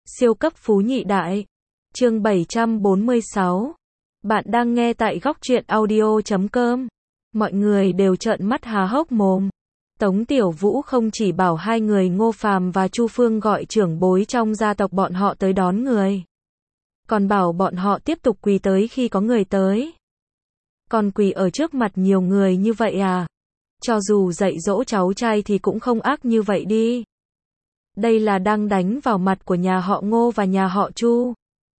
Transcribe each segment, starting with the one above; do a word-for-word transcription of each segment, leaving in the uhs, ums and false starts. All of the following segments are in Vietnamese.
Siêu cấp phú nhị đại. Chương bảy trăm bốn mươi sáu. Bạn đang nghe tại góc truyện audio chấm com. Mọi người đều trợn mắt há hốc mồm. Tống Tiểu Vũ không chỉ bảo hai người Ngô Phàm và Chu Phương gọi trưởng bối trong gia tộc bọn họ tới đón người, còn bảo bọn họ tiếp tục quỳ tới khi có người tới. Còn quỳ ở trước mặt nhiều người như vậy à? Cho dù dạy dỗ cháu trai thì cũng không ác như vậy đi. Đây là đang đánh vào mặt của nhà họ Ngô và nhà họ Chu.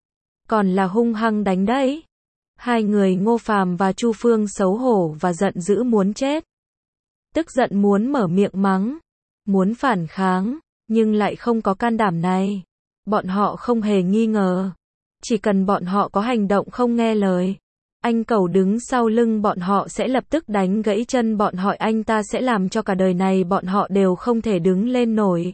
Còn là hung hăng đánh đấy. Hai người Ngô Phàm và Chu Phương xấu hổ và giận dữ muốn chết. Tức giận muốn mở miệng mắng, muốn phản kháng, nhưng lại không có can đảm này. Bọn họ không hề nghi ngờ. Chỉ cần bọn họ có hành động không nghe lời, anh Cẩu đứng sau lưng bọn họ sẽ lập tức đánh gãy chân bọn họ, anh ta sẽ làm cho cả đời này bọn họ đều không thể đứng lên nổi.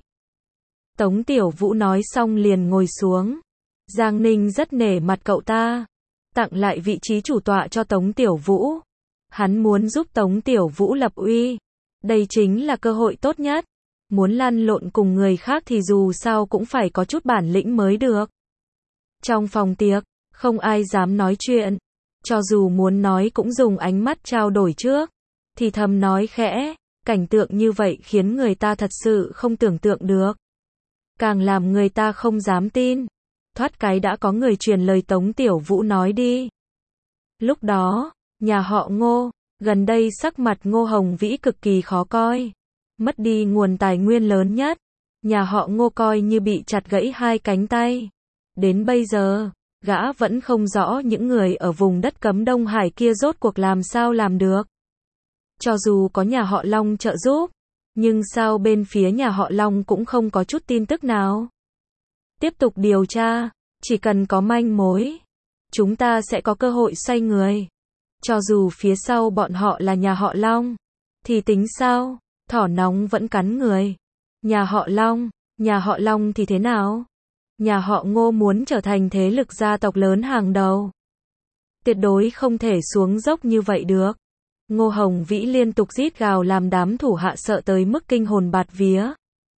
Tống Tiểu Vũ nói xong liền ngồi xuống. Giang Ninh rất nể mặt cậu ta, tặng lại vị trí chủ tọa cho Tống Tiểu Vũ. Hắn muốn giúp Tống Tiểu Vũ lập uy. Đây chính là cơ hội tốt nhất. Muốn lăn lộn cùng người khác thì dù sao cũng phải có chút bản lĩnh mới được. Trong phòng tiệc, không ai dám nói chuyện. Cho dù muốn nói cũng dùng ánh mắt trao đổi trước, thì thầm nói khẽ. Cảnh tượng như vậy khiến người ta thật sự không tưởng tượng được. Càng làm người ta không dám tin. Thoát cái đã có người truyền lời Tống Tiểu Vũ nói đi. Lúc đó, nhà họ Ngô, gần đây sắc mặt Ngô Hồng Vĩ cực kỳ khó coi. Mất đi nguồn tài nguyên lớn nhất. Nhà họ Ngô coi như bị chặt gãy hai cánh tay. Đến bây giờ, gã vẫn không rõ những người ở vùng đất cấm Đông Hải kia rốt cuộc làm sao làm được. Cho dù có nhà họ Long trợ giúp, nhưng sao bên phía nhà họ Long cũng không có chút tin tức nào. Tiếp tục điều tra, chỉ cần có manh mối, chúng ta sẽ có cơ hội xoay người. Cho dù phía sau bọn họ là nhà họ Long, thì tính sao, thỏ nóng vẫn cắn người. Nhà họ Long, nhà họ Long thì thế nào? Nhà họ Ngô muốn trở thành thế lực gia tộc lớn hàng đầu. Tuyệt đối không thể xuống dốc như vậy được. Ngô Hồng Vĩ liên tục rít gào làm đám thủ hạ sợ tới mức kinh hồn bạt vía.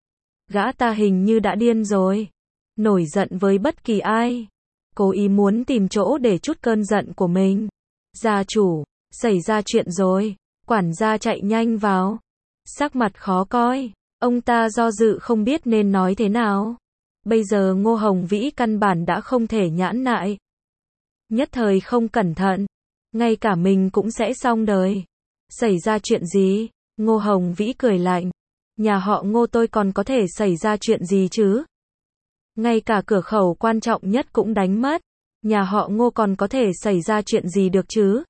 Gã ta hình như đã điên rồi. Nổi giận với bất kỳ ai. Cố ý muốn tìm chỗ để trút cơn giận của mình. Gia chủ, xảy ra chuyện rồi. Quản gia chạy nhanh vào. Sắc mặt khó coi. Ông ta do dự không biết nên nói thế nào. Bây giờ Ngô Hồng Vĩ căn bản đã không thể nhãn nại. Nhất thời không cẩn thận, ngay cả mình cũng sẽ xong đời. Xảy ra chuyện gì? Ngô Hồng Vĩ cười lạnh. Nhà họ Ngô tôi còn có thể xảy ra chuyện gì chứ? Ngay cả cửa khẩu quan trọng nhất cũng đánh mất. Nhà họ Ngô còn có thể xảy ra chuyện gì được chứ?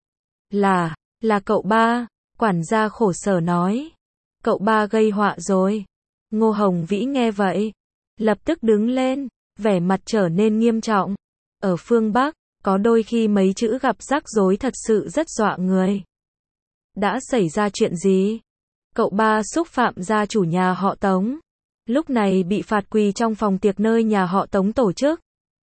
Là, là cậu ba, quản gia khổ sở nói. Cậu ba gây họa rồi. Ngô Hồng Vĩ nghe vậy, lập tức đứng lên, vẻ mặt trở nên nghiêm trọng. Ở phương Bắc, có đôi khi mấy chữ gặp rắc rối thật sự rất dọa người. Đã xảy ra chuyện gì? Cậu ba xúc phạm gia chủ nhà họ Tống. Lúc này bị phạt quỳ trong phòng tiệc nơi nhà họ Tống tổ chức.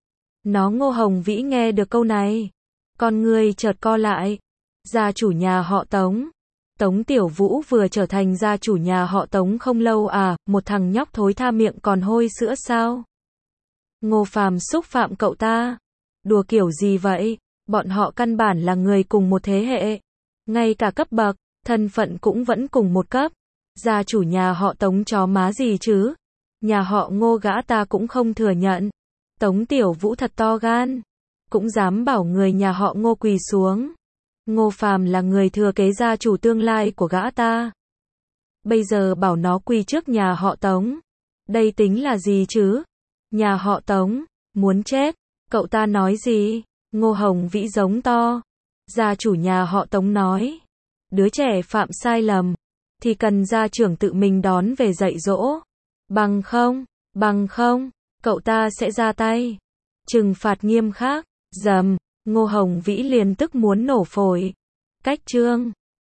Nó Ngô Hồng Vĩ nghe được câu này, con người chợt co lại. Gia chủ nhà họ Tống. Tống Tiểu Vũ vừa trở thành gia chủ nhà họ Tống không lâu à, một thằng nhóc thối tha miệng còn hôi sữa sao? Ngô Phàm xúc phạm cậu ta. Đùa kiểu gì vậy? Bọn họ căn bản là người cùng một thế hệ. Ngay cả cấp bậc, thân phận cũng vẫn cùng một cấp. Gia chủ nhà họ Tống chó má gì chứ? Nhà họ Ngô gã ta cũng không thừa nhận. Tống Tiểu Vũ thật to gan. Cũng dám bảo người nhà họ Ngô quỳ xuống. Ngô Phàm là người thừa kế gia chủ tương lai của gã ta. Bây giờ bảo nó quỳ trước nhà họ Tống. Đây tính là gì chứ? Nhà họ Tống, muốn chết. Cậu ta nói gì? Ngô Hồng Vĩ giống to. Gia chủ nhà họ Tống nói. Đứa trẻ phạm sai lầm, thì cần gia trưởng tự mình đón về dạy dỗ. Bằng không, bằng không, cậu ta sẽ ra tay. Trừng phạt nghiêm khắc. Dầm, Ngô Hồng Vĩ liền tức muốn nổ phổi. Cách chương